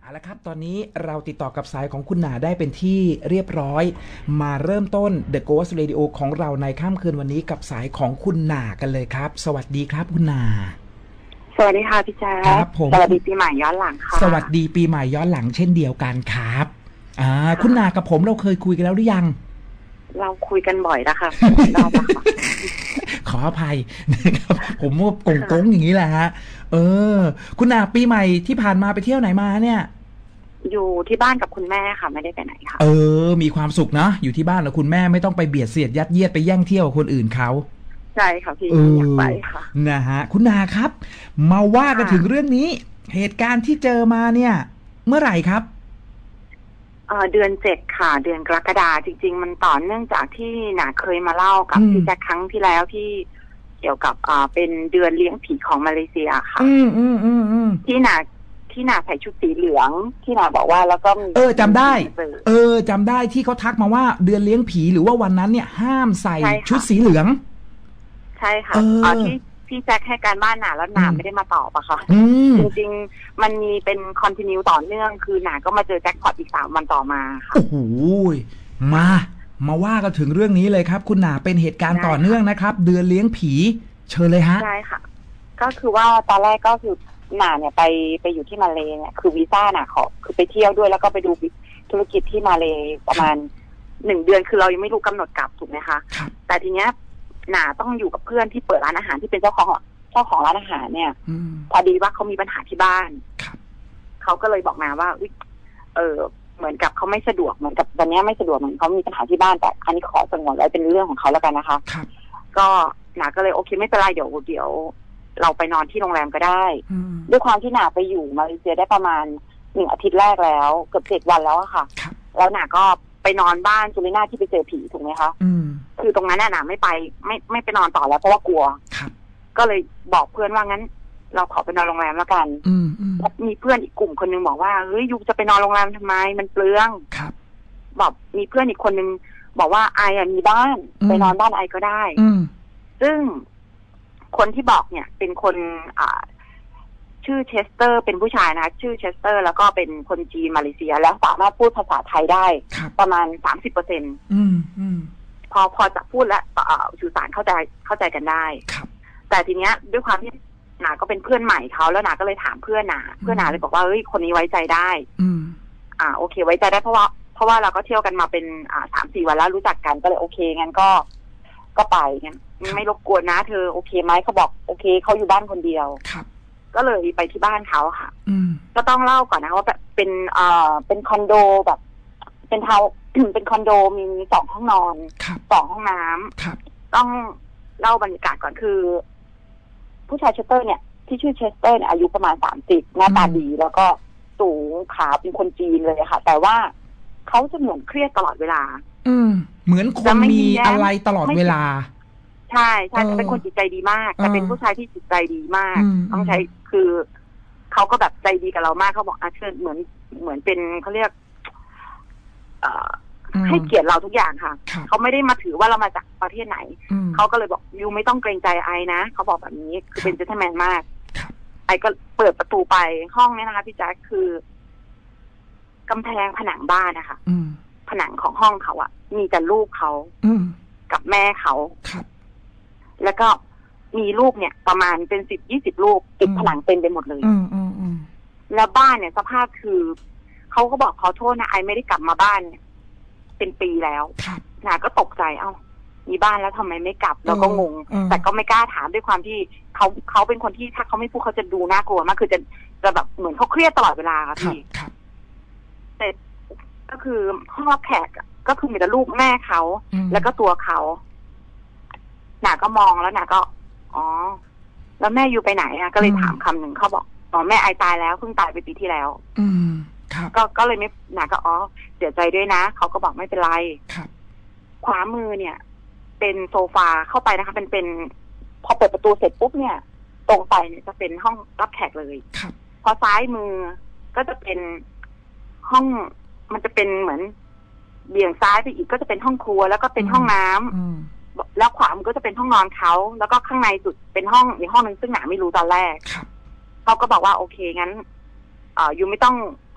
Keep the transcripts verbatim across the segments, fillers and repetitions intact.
เอาละครับตอนนี้เราติดต่อกับสายของคุณหนาได้เป็นที่เรียบร้อยมาเริ่มต้น The Ghost Radio ของเราในค่ำคืนวันนี้กับสายของคุณหนากันเลยครับสวัสดีครับคุณหนาสวัสดีค่ะพี่แจ๊คครับผมสวัสดีปีใหม่ย้อนหลังค่ะสวัสดีปีใหม่ย้อนหลังเช่นเดียวกันครับอ่าคุณหนากับผมเราเคยคุยกันแล้วหรือยังเราคุยกันบ่อยนะคะรอบค่ะขออภัยนะครับผมว่ากงกงอย่างนี้แหละฮะเออคุณหนาปีใหม่ที่ผ่านมาไปเที่ยวไหนมาเนี่ยอยู่ที่บ้านกับคุณแม่ค่ะไม่ได้ไปไหนค่ะเออมีความสุขนะอยู่ที่บ้านแล้วคุณแม่ไม่ต้องไปเบียดเสียดยัดเยียดไปแย่งเที่ยวกับคนอื่นเขาใช่ค่ะพี่อยากไปค่ะนะฮะคุณนาครับมาว่ากันถึงเรื่องนี้เหตุการณ์ที่เจอมาเนี่ยเมื่อไหร่ครับเออเดือนเจ็ดค่ะเดือนกรกฎาจริงๆมันต่อเนื่องจากที่หนาเคยมาเล่ากับพี่แจ็คครั้งที่แล้วที่เกี่ยวกับอ่าเป็นเดือนเลี้ยงผีของมาเลเซียค่ะอืมอืมอืมอืมที่หนาที่หนาใส่ชุดสีเหลืองที่หนาบอกว่าแล้วก็เออจำได้เออจำได้ที่เขาทักมาว่าเดือนเลี้ยงผีหรือว่าวันนั้นเนี่ยห้ามใส่ชุดสีเหลืองใช่ค่ะอ๋อที่พี่แจ็คให้การบ้านหนาแล้วหนาไม่ได้มาตอบอะค่ะจริงๆมันมีเป็นคอนติเนียต่อเนื่องคือหนาก็มาเจอแจ็คพอตอีกสามวันต่อมาค่ะโอ้โหมามาว่ากันถึงเรื่องนี้เลยครับคุณหนาเป็นเหตุการณ์ต่อเนื่องนะครับเดือนเลี้ยงผีเชิญเลยฮะใช่ค่ะก็คือว่าตอนแรกก็คือหนาเนี่ยไปไปอยู่ที่มาเลเนี่ยคือวีซ่าหนาขอคือไปเที่ยวด้วยแล้วก็ไปดูธุรกิจที่มาเลประมาณหนึ่งเดือนคือเรายังไม่รู้กำหนดกลับถูกไหมคะแต่ทีเนี้ยหนาต้องอยู่กับเพื่อนที่เปิดร้านอาหารที่เป็นเจ้าของเจ้าของร้านอาหารเนี่ยพอดีว่าเขามีปัญหาที่บ้านเขาก็เลยบอกนาว่าเออเหมือนกับเขาไม่สะดวกเหมือนกับวันนี้ไม่สะดวกเหมือนเขามีปัญหาที่บ้านแต่อันนี้ขอสงวนไว้เป็นเรื่องของเขาแล้วกันนะคะก็หนาก็เลยโอเคไม่เป็นไรเดี๋ยวเดี๋ยวเราไปนอนที่โรงแรมก็ได้ด้วยความที่หนาไปอยู่มาเลเซียได้ประมาณหนึ่งอาทิตย์แรกแล้วเกือบเจ็ดวันแล้วอะค่ะแล้วหนาก็ไปนอนบ้านจูลิน่าที่ไปเจอผีถูกไหมคะคือตรงนั้นน่ะไม่ไปไม่ไม่ไปนอนต่อแล้วเพราะว่ากลัวก็เลยบอกเพื่อนว่างั้นเราขอไปนอนโรงแรมแล้วกันแล้วมีเพื่อนอีกกลุ่มคนนึงบอกว่าเฮ้ยยูจะไปนอนโรงแรมทำไมมันเปลืองบอกมีเพื่อนอีกคนนึงบอกว่าไออ่ะมีบ้านไปนอนบ้านไอก็ได้ซึ่งคนที่บอกเนี่ยเป็นคนอ่าชื่อเชสเตอร์เป็นผู้ชายนะชื่อเชสเตอร์แล้วก็เป็นคนจีนมาเลเซียแล้วสามารถพูดภาษาไทยได้ประมาณสามสิบเปอร์เซ็นต์พอพอจะพูดและสื่อสารเข้าใจเข้าใจกันได้แต่ทีเนี้ยด้วยความที่หนาก็เป็นเพื่อนใหม่เขาแล้วหนาก็เลยถามเพื่อนหนาเพื่อนหนาเลยบอกว่าเฮ้ยคนนี้ไว้ใจได้อ่าโอเคไว้ใจได้เพราะว่าเพราะว่าเราก็เที่ยวกันมาเป็นอ่าสามสี่วันแล้วรู้จักกันก็เลยโอเคงั้นก็ก็ไปงั้นไม่รบกวนนะเธอโอเคไหมเขาบอกโอเคเขาอยู่บ้านคนเดียวก็เลยไปที่บ้านเขาค่ะก็ต้องเล่าก่อนนะว่าแบบเป็นเอ่อเป็นคอนโดแบบเป็นเทาเป็นคอนโดมีสองห้องนอนสองห้องน้ำต้องเล่าบรรยากาศก่อนคือผู้ชายเชสเตอร์เนี่ยที่ชื่อเชสเตอร์เนี่ยอายุประมาณสามสิบหน้าตาดีแล้วก็สูงขาวเป็นคนจีนเลยค่ะแต่ว่าเขาจะเหมือนเครียดตลอดเวลาอืมเหมือนคนมีอะไรตลอดเวลาใช่ใช่เป็นคนจิตใจดีมากแต่เป็นผู้ชายที่จิตใจดีมากต้องใช้คือเขาก็แบบใจดีกับเรามากเขาบอกอาเชิญเหมือนเหมือนเป็นเขาเรียกเอ่อให้เกียรติเราทุกอย่างค่ะเขาไม่ได้มาถือว่าเรามาจากประเทศไหนเขาก็เลยบอกยูไม่ต้องเกรงใจไอนะเขาบอกแบบนี้คือเป็นเจนเทลแมนมากไอก็เปิดประตูไปห้องนี้นะคะพี่แจ๊คคือกำแพงผนังบ้านนะคะผนังของห้องเขาอะมีแต่รูปเขากับแม่เขาแล้วก็มีรูปเนี่ยประมาณเป็นสิบยี่สิบรูปติดผนังเต็มไปหมดเลยแล้วบ้านเนี่ยสภาพคือเขาก็บอกขอโทษนะไอไม่ได้กลับมาบ้านเนี่ยเป็นปีแล้วนาก็ตกใจเอ้ามีบ้านแล้วทำไมไม่กลับเราก็งงแต่ก็ไม่กล้าถามด้วยความที่เขาเขาเป็นคนที่ถ้าเขาไม่พูดเขาจะดูน่ากลัวมากคือจะจะแบบเหมือนเขาเครียดตลอดเวลาค่ะพี่แต่ก็คือห้องรับแขกก็คือมีแต่รูปแม่เขาแล้วก็ตัวเขาหนาก็มองแล้วหนาก็อ๋อแล้วแม่อยู่ไปไหนอ่ะก็เลยถามคำหนึ่งเขาบอกอ๋อแม่ไอตายแล้วเพิ่งตายไปปีที่แล้วอืมก็ก็เลยไม่หนาก็อ๋อเสียใจด้วยนะเขาก็บอกไม่เป็นไรขวามือเนี่ยเป็นโซฟาเข้าไปนะคะเป็นเป็นพอเปิดประตูเสร็จปุ๊บเนี่ยตรงไปเนี่ยจะเป็นห้องรับแขกเลยพอซ้ายมือก็จะเป็นห้องมันจะเป็นเหมือนเบี่ยงซ้ายไปอีกก็จะเป็นห้องครัวแล้วก็เป็นห้องน้ำแล้วขวามือก็จะเป็นห้องนอนเขาแล้วก็ข้างในสุดเป็นห้องอีกห้องนึงซึ่งหนาไม่รู้ตอนแรกเขาก็บอกว่าโอเคงั้นอ่ายูไม่ต้อง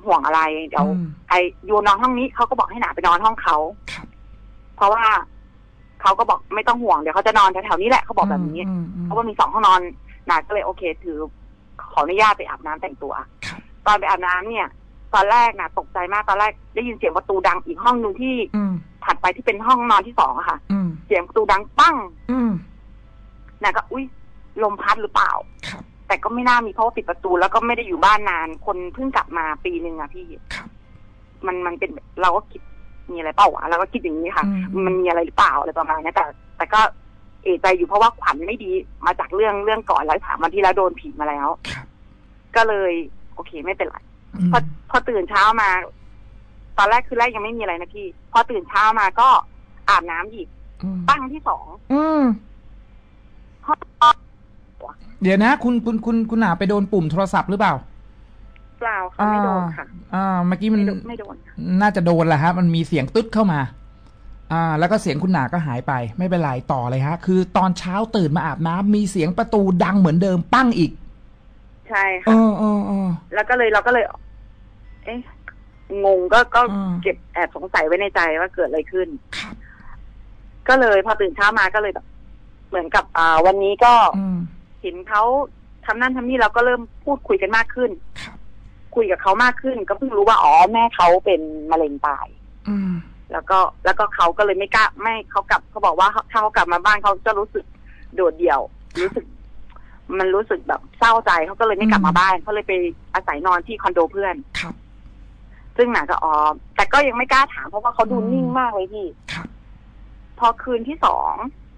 ห่วงอะไรเดี๋ยวไออยู่นอนห้องนี้เขาก็บอกให้หนาไปนอนห้องเขาเพราะว่าเขาก็บอกไม่ต้องห่วงเดี๋ยวเขาจะนอนแถวๆนี้แหละเขาบอกแบบนี้เพราะว่ามีสองห้องนอนหนาก็เลยโอเคถือขออนุญาตไปอาบน้ำแต่งตัวตอนไปอาบน้ำเนี่ยตอนแรกนะตกใจมากตอนแรกได้ยินเสียงประตูดังอีกห้องนึงที่ถัดไปที่เป็นห้องนอนที่สองอะค่ะเสียงประตูดังปั้งน่ะก็อุ้ยลมพัดหรือเปล่าแต่ก็ไม่น่ามีเพราะว่าปิดประตูแล้วก็ไม่ได้อยู่บ้านนานคนเพิ่งกลับมาปีหนึ่งอะพี่มันมันเป็นเราก็คิดมีอะไรเปล่าวะเราก็คิดอย่างนี้ค่ะมันมีอะไรหรือเปล่าอะไรประมาณนี้แต่แต่ก็เอะใจอยู่เพราะว่าขวัญไม่ดีมาจากเรื่องเรื่องก่อนแล้วถามวันที่แล้วโดนผีมาแล้วก็เลยโอเคไม่เป็นไรพอพอตื่นเช้ามาตอนแรกคือแรกยังไม่มีอะไรนะพี่พอตื่นเช้ามาก็อาบน้ำอีกปั้งที่สองเดี๋ยวนะคุณคุณคุณคุณหนาไปโดนปุ่มโทรศัพท์หรือเปล่าเปล่าค่ะไม่โดนค่ะอ่าเมื่อกี้มันไม่โดนน่าจะโดนแหละฮะมันมีเสียงตึ๊ดเข้ามาอ่าแล้วก็เสียงคุณหนาก็หายไปไม่เป็นไรต่อเลยฮะคือตอนเช้าตื่นมาอาบน้ำมีเสียงประตูดังเหมือนเดิมปั้งอีกใช่ค่ะเออเออเออแล้วก็เลยเราก็เลยเอ๊ะงงก็ก็เก็บแอบสงสัยไว้ในใจว่าเกิดอะไรขึ้นก็เลยพอตื่นเช้ามาก็เลยแบบเหมือนกับอ่าวันนี้ก็เห็นเขาทำนั่นทำนี่เราก็เริ่มพูดคุยกันมากขึ้นคุยกับเขามากขึ้นก็เพิ่งรู้ว่าอ๋อแม่เขาเป็นมะเร็งตายแล้วก็แล้วก็เขาก็เลยไม่กล้าไม่เขากลับเขาบอกว่าถ้าเขากลับมาบ้านเขาจะรู้สึกโดดเดี่ยวรู้สึกมันรู้สึกแบบเศร้าใจเขาก็เลยไม่กลับมาบ้านเขาเลยไปอาศัยนอนที่คอนโดเพื่อนซึ่งหนาก็อ๋อแต่ก็ยังไม่กล้าถามเพราะว่าเขาดูนิ่งมากเลยพี่พอคืนที่สอง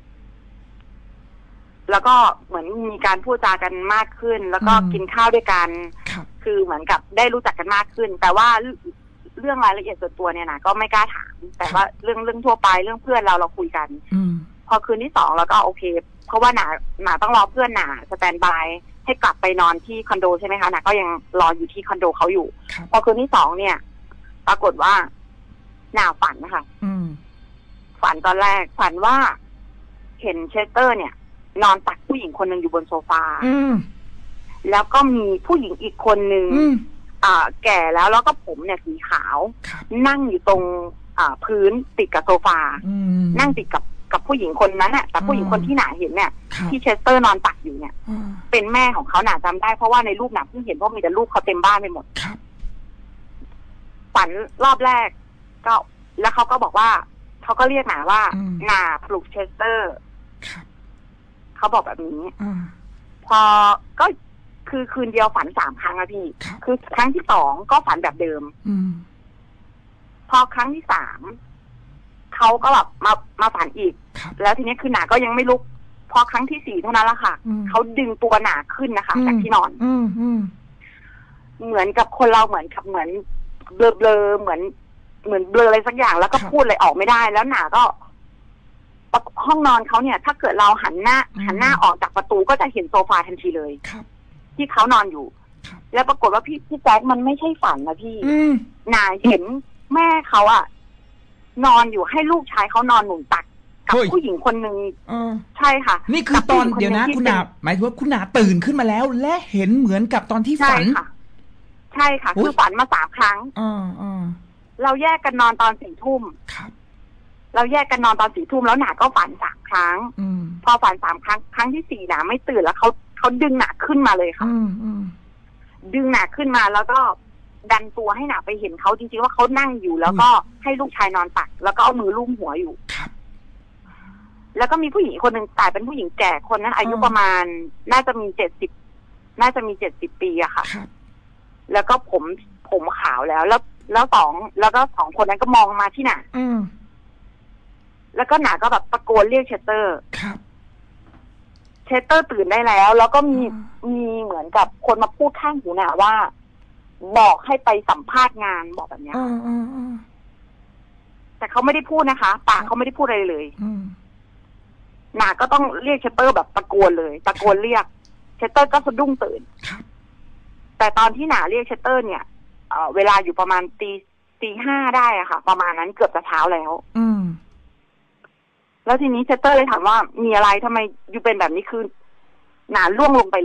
แล้วก็เหมือนมีการพูดจากันมากขึ้นแล้วก็กินข้าวด้วยกันคือเหมือนกับได้รู้จักกันมากขึ้นแต่ว่าเรื่องรายละเอียดส่วนตัวเนี่ยนะก็ไม่กล้าถามแต่ว่าเรื่องเรื่องทั่วไปเรื่องเพื่อนเราเราคุยกันพอคืนที่สองแล้วก็โอเคเพราะว่าหนาหนาต้องรอเพื่อนหนาสแตนบายให้กลับไปนอนที่คอนโดใช่ไหมคะหนาก็ยังรออยู่ที่คอนโดเขาอยู่พอคืนที่สองเนี่ยปรากฏว่าหนาฝันนะคะฝันตอนแรกฝันว่าเห็นเชสเตอร์เนี่ยนอนตักผู้หญิงคนหนึ่งอยู่บนโซฟาแล้วก็มีผู้หญิงอีกคนหนึ่งอ่าแก่แล้วแล้วก็ผมเนี่ยสีขาวนั่งอยู่ตรงอ่าพื้นติดกับโซฟานั่งติดกับกับผู้หญิงคนนั้นน่ะแต่ผู้หญิงคนที่หนาเห็นเนี่ยที่เชสเตอร์นอนตักอยู่เนี่ยเป็นแม่ของเขาหนาจำได้เพราะว่าในรูปหนาเพิ่งเห็นเพราะมีแต่รูปเขาเต็มบ้านไปหมดฝันรอบแรกก็แล้วเขาก็บอกว่าเขาก็เรียกหนาว่าหนาปลุกเชสเตอร์เขาบอกแบบนี้พอก็คือคืนเดียวฝันสามครั้งอะพี่คือครั้งที่สองก็ฝันแบบเดิมพอครั้งที่สามเขาก็แบบมามาฝันอีกแล้วทีนี้คือหนาก็ยังไม่ลุกพอครั้งที่สี่เท่านั้นละค่ะเขาดึงตัวหนาขึ้นนะคะจากที่นอนเหมือนกับคนเราเหมือนกับเหมือนเบลอเบลอเหมือนเหมือนเบลออะไรสักอย่างแล้วก็พูดอะไรออกไม่ได้แล้วหนาก็ห้องนอนเขาเนี่ยถ้าเกิดเราหันหน้าหันหน้าออกจากประตูก็จะเห็นโซฟาทันทีเลยที่เขานอนอยู่แล้วปรากฏว่าพี่พี่แจ๊คมันไม่ใช่ฝันนะพี่หนาเห็นแม่เขาอะนอนอยู่ให้ลูกชายเขานอนหนุนตักกับผู้หญิงคนหนึ่งใช่ค่ะนี่คือตอนเดี๋ยวนะคุณหนาหมายถึงว่าคุณหนาตื่นขึ้นมาแล้วและเห็นเหมือนกับตอนที่ฝันใช่ค่ะคือฝันมาสามครั้งเราแยกกันนอนตอนสี่ทุ่มเราแยกกันนอนตอนสี่ทุ่มแล้วหนาก็ฝันสามครั้งพอฝันสามครั้งครั้งที่สี่หนาไม่ตื่นแล้วเขาเขาดึงหนาขึ้นมาเลยค่ะดึงหนาขึ้นมาแล้วก็ดันตัวให้หนาไปเห็นเขาจริงๆว่าเขานั่งอยู่แล้วก็ให้ลูกชายนอนตักแล้วก็เอามือลูบหัวอยู่แล้วก็มีผู้หญิงคนหนึ่งแต่เป็นผู้หญิงแก่คนนั้นอายุประมาณน่าจะมีเจ็ดสิบน่าจะมีเจ็ดสิบปีอะค่ะแล้วก็ผมผมขาวแล้วแล้วแล้วสองแล้วก็สองคนนั้นก็มองมาที่หนาแล้วก็หนาก็แบบตะโกนเรียกเชสเตอร์เชสเตอร์ตื่นได้แล้วแล้วก็มีมีเหมือนกับคนมาพูดข้างหูหนาว่าบอกให้ไปสัมภาษณ์งานบอกแบบนี้แต่เขาไม่ได้พูดนะคะปากเขาไม่ได้พูดอะไรเลยหนาก็ต้องเรียกเชสเตอร์แบบตะโกนเลยตะโกนเรียกเชสเตอร์ก็สะดุ้งตื่นแต่ตอนที่หนาเรียกเชสเตอร์เนี่ยเอ่อเวลาอยู่ประมาณตีตีห้าได้อะค่ะประมาณนั้นเกือบจะเช้าแล้วแล้วทีนี้เชสเตอร์เลยถามว่ามีอะไรทำไมอยู่เป็นแบบนี้คือหนาล่วงลงไปเลย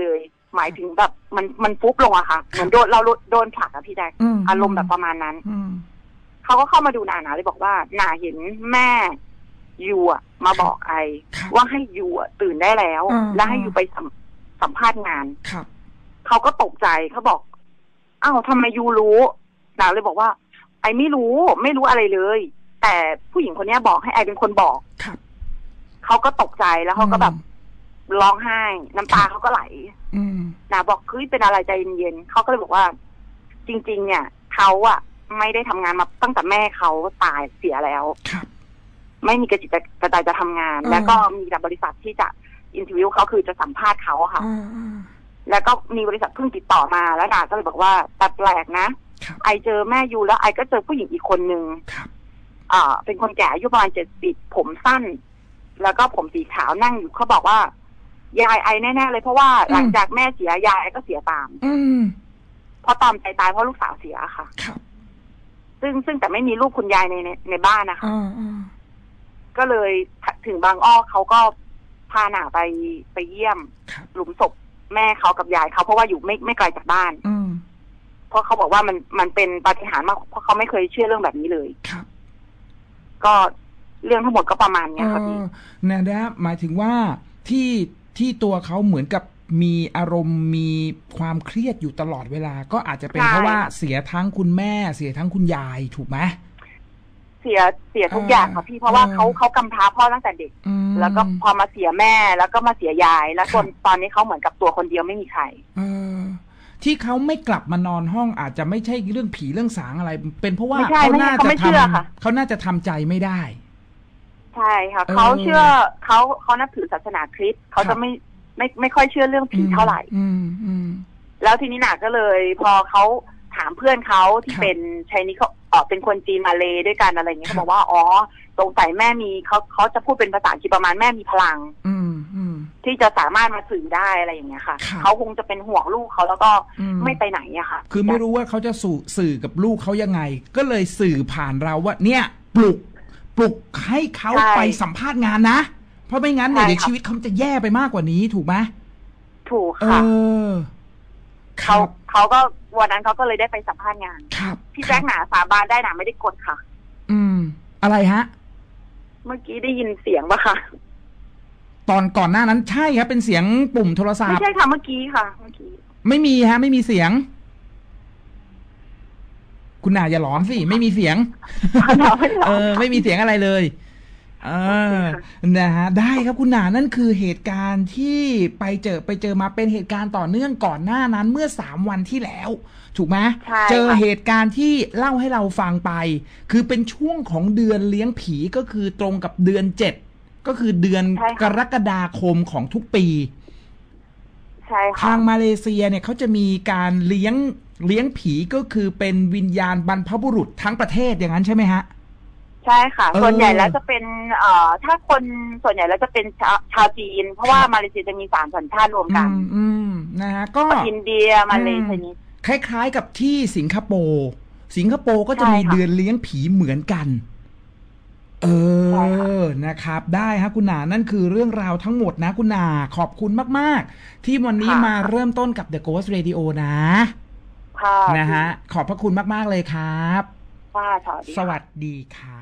หมายถึงแบบมันมันฟุบลงอะค่ะเหมือนโดนเราโดนผลักอะพี่แจ๊คอารมณ์แบบประมาณนั้นเขาก็เข้ามาดูหนาหนาเลยบอกว่าหนาเห็นแม่ยูอะมาบอกไอว่าให้ยูอะตื่นได้แล้วและให้ยูไปสัมสัมภาษณ์งานเขาก็ตกใจเขาบอกอ้าวทำไมยูรู้หนาเลยบอกว่าไอไม่รู้ไม่รู้อะไรเลย แต่ผู้หญิงคนนี้บอกให้ไอเป็นคนบอกเขาก็ตกใจแล้วเขาก็แบบร้องไห้น้ำตาเขาก็ไหลนาบอกคือเป็นอะไรใจเย็นๆเขาก็เลยบอกว่าจริงๆเนี่ยเขาอะไม่ได้ทำงานมาตั้งแต่แม่เขาตายเสียแล้วไม่มีกระจิตกระใจจะทำงานแล้วก็มีแต่บริษัทที่จะอินเทอร์วิวเขาคือจะสัมภาษณ์เขาค่ะแล้วก็มีบริษัทเพิ่งติดต่อมาแล้วนาก็เลยบอกว่าแต่แปลกนะไอเจอแม่ยูแล้วไอก็เจอผู้หญิงอีกคนนึงอ่าเป็นคนแก่อายุประมาณเจ็ดสิบผมสั้นแล้วก็ผมสีขาวนั่งอยู่เขาบอกว่ายายไอแน่ๆเลยเพราะว่าหลังจากแม่เสียยายไอก็เสียตามเพราะตอมใจตายเพราะลูกสาวเสียค่ะซึ่งซึ่งแต่ไม่มีลูกคุณยายในในในบ้านนะคะก็เลยถึงบางอ้อเขาก็พาหนาไปไปเยี่ยมหลุมศพแม่เขากับยายเขาเพราะว่าอยู่ไม่ไม่ไกลจากบ้านเพราะเขาบอกว่ามันมันเป็นปาฏิหาริย์มากเพราะเขาไม่เคยเชื่อเรื่องแบบนี้เลยก็เรื่องทั้งหมดก็ประมาณนี้ครับพี่นะนะหมายถึงว่าที่ที่ตัวเขาเหมือนกับมีอารมณ์มีความเครียดอยู่ตลอดเวลาก็อาจจะเป็นเพราะว่าเสียทั้งคุณแม่เสียทั้งคุณยายถูกไหมเสียเสียทุกอย่างค่ะพี่เพราะว่าเขาเขากำพร้าพ่อตั้งแต่เด็กแล้วก็พอมาเสียแม่แล้วก็มาเสียยายแล้วจนตอนนี้เขาเหมือนกับตัวคนเดียวไม่มีใครที่เขาไม่กลับมานอนห้องอาจจะไม่ใช่เรื่องผีเรื่องสางอะไรเป็นเพราะว่าเขาน่าจะทำเขาน่าจะทำใจไม่ได้ใช่ค่ะเขาเชื่อเขาเขานับถือศาสนาคริสต์เขาจะไม่ไม่ไม่ค่อยเชื่อเรื่องผีเท่าไหร่แล้วทีนี้หนาก็เลยพอเขาถามเพื่อนเขาที่เป็นชายนี่เขาออกเป็นคนจีนมาเลด้วยกันอะไรเงี้ยเขาบอกว่าอ๋อสงสัยแม่มีเขาเขาจะพูดเป็นภาษาอังกฤษประมาณแม่มีพลังที่จะสามารถมาสื่อได้อะไรอย่างเงี้ยค่ะเขาคงจะเป็นห่วงลูกเขาแล้วก็ไม่ไปไหนอะค่ะคือไม่รู้ว่าเขาจะสื่อกับลูกเขายังไงก็เลยสื่อผ่านเราว่าเนี่ยปลุกปลุกให้เขาไปสัมภาษณ์งานนะเพราะไม่งั้นเนี่ยเดี๋ยวชีวิตเขาจะแย่ไปมากกว่านี้ถูกไหมถูกค่ะเขาเขาก็วันนั้นเขาก็เลยได้ไปสัมภาษณ์งานครับพี่แจ๊คหนาสาบานได้หนาไม่ได้กดค่ะอืมอะไรฮะเมื่อกี้ได้ยินเสียงปะคะตอนก่อนหน้านั้นใช่ครับเป็นเสียงปุ่มโทรศัพท์ไม่ใช่ค่ะเมื่อกี้ค่ะเมื่อกี้ไม่มีฮะไม่มีเสียงคุณนาอย่าหลอนสิไม่มีเสียงเออไม่มีเสียงอะไรเลยเออนะฮะได้ครับคุณนานั่นคือเหตุการณ์ที่ไปเจอไปเจอมาเป็นเหตุการณ์ต่อเนื่องก่อนหน้านั้นเมื่อสามวันที่แล้วถูกไหมเจอเหตุการณ์ที่เล่าให้เราฟังไปคือเป็นช่วงของเดือนเลี้ยงผีก็คือตรงกับเดือนเจ็ดก็คือเดือนกรกฎาคมของทุกปีทางมาเลเซียเนี่ยเขาจะมีการเลี้ยงเลี้ยงผีก็คือเป็นวิญญาณบรรพบุรุษทั้งประเทศอย่างนั้นใช่ไหมฮะใช่ค่ะส่วนใหญ่แล้วจะเป็นเอ่อถ้าคนส่วนใหญ่แล้วจะเป็นชาวชาวจีนเพราะว่ามาเลเซียจะมีสามสัญชาติรวมกันอืมนะฮะก็อินเดียมาเลเซียคล้ายๆกับที่สิงคโปร์สิงคโปร์ก็จะมีเดือนเลี้ยงผีเหมือนกันเออนะครับได้ฮะคุณนานั่นคือเรื่องราวทั้งหมดนะคุณนาขอบคุณมากๆที่วันนี้มาเริ่มต้นกับ The Ghost Radio นะนะฮะขอบพระคุณมากๆเลยครับค่ะสวัสดีค่ะ